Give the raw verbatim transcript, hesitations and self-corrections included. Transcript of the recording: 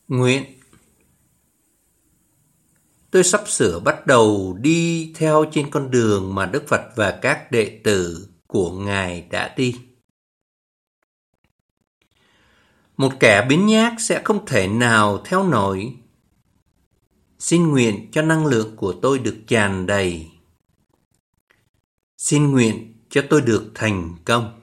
Nguyện. Tôi sắp sửa bắt đầu đi theo trên con đường mà Đức Phật và các đệ tử của Ngài đã đi. Một kẻ biếng nhác sẽ không thể nào theo nổi. Xin nguyện cho năng lượng của tôi được tràn đầy. Xin nguyện cho tôi được thành công.